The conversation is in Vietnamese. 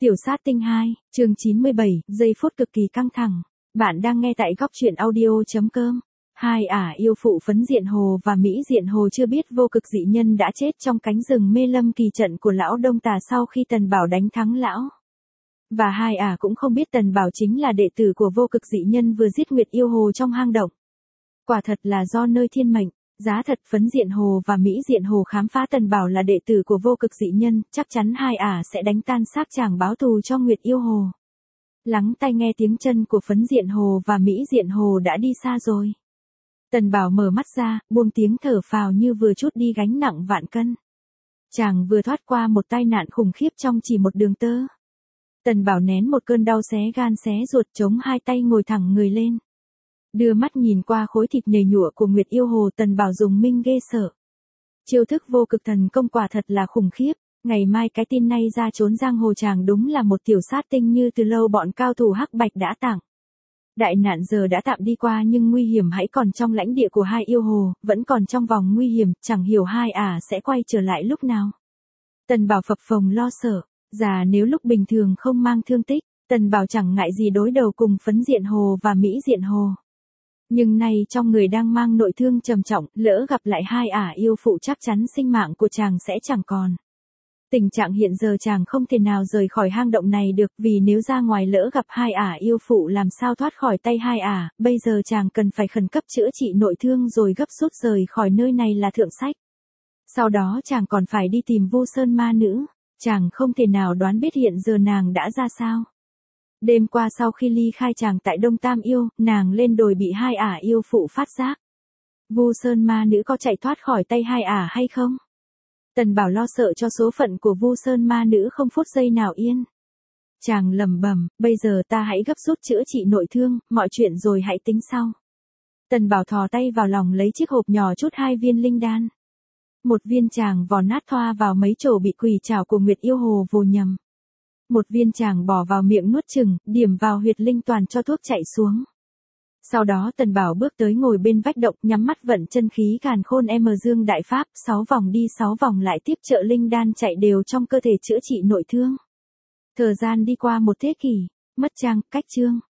Tiểu sát tinh 2, chương 97, giây phút cực kỳ căng thẳng. Bạn đang nghe tại góc truyện audio.com. Hai ả yêu phụ Phấn Diện Hồ và Mỹ Diện Hồ chưa biết vô cực dị nhân đã chết trong cánh rừng mê lâm kỳ trận của lão Đông Tà sau khi Tần Bảo đánh thắng lão. Và hai ả cũng không biết Tần Bảo chính là đệ tử của vô cực dị nhân vừa giết Nguyệt Yêu Hồ trong hang động. Quả thật là do nơi thiên mệnh. Giá thật Phấn Diện Hồ và Mỹ Diện Hồ khám phá Tần Bảo là đệ tử của vô cực dị nhân, chắc chắn hai ả sẽ đánh tan xác chàng báo thù cho Nguyệt Yêu Hồ. Lắng tai nghe tiếng chân của Phấn Diện Hồ và Mỹ Diện Hồ đã đi xa rồi. Tần Bảo mở mắt ra, buông tiếng thở phào như vừa trút đi gánh nặng vạn cân. Chàng vừa thoát qua một tai nạn khủng khiếp trong chỉ một đường tơ. Tần Bảo nén một cơn đau xé gan xé ruột, chống hai tay ngồi thẳng người lên. Đưa mắt nhìn qua khối thịt nhầy nhụa của Nguyệt Yêu Hồ, Tần Bảo dùng mình ghê sợ. Chiêu thức vô cực thần công quả thật là khủng khiếp, ngày mai cái tin này ra trốn giang hồ chàng đúng là một tiểu sát tinh như từ lâu bọn cao thủ hắc bạch đã tặng. Đại nạn giờ đã tạm đi qua nhưng nguy hiểm hãy còn trong lãnh địa của hai yêu hồ, vẫn còn trong vòng nguy hiểm, chẳng hiểu hai ả sẽ quay trở lại lúc nào. Tần Bảo phập phồng lo sợ, già nếu lúc bình thường không mang thương tích, Tần Bảo chẳng ngại gì đối đầu cùng Phấn Diện Hồ và Mỹ Diện Hồ. Nhưng nay trong người đang mang nội thương trầm trọng, lỡ gặp lại hai ả yêu phụ chắc chắn sinh mạng của chàng sẽ chẳng còn. Tình trạng hiện giờ chàng không thể nào rời khỏi hang động này được, vì nếu ra ngoài lỡ gặp hai ả yêu phụ làm sao thoát khỏi tay hai ả, bây giờ chàng cần phải khẩn cấp chữa trị nội thương rồi gấp rút rời khỏi nơi này là thượng sách. Sau đó chàng còn phải đi tìm Vu Sơn ma nữ, chàng không thể nào đoán biết hiện giờ nàng đã ra sao. Đêm qua sau khi ly khai chàng tại Đông Tam Yêu, nàng lên đồi bị hai ả yêu phụ phát giác. Vu Sơn ma nữ có chạy thoát khỏi tay hai ả hay không? Tần Bảo lo sợ cho số phận của Vu Sơn ma nữ không phút giây nào yên. Chàng lẩm bẩm, bây giờ ta hãy gấp rút chữa trị nội thương, mọi chuyện rồi hãy tính sau. Tần Bảo thò tay vào lòng lấy chiếc hộp nhỏ chút 2 viên linh đan. Một viên chàng vò nát thoa vào mấy chỗ bị quỷ trảo của Nguyệt Yêu Hồ vồ nhầm. Một viên chàng bỏ vào miệng nuốt chừng, điểm vào huyệt linh toàn cho thuốc chạy xuống. Sau đó Tần Bảo bước tới ngồi bên vách động, nhắm mắt vận chân khí càn khôn dương đại pháp, 6 vòng đi 6 vòng lại tiếp trợ linh đan chạy đều trong cơ thể chữa trị nội thương. Thời gian đi qua một thế kỷ, mất trang, cách chương.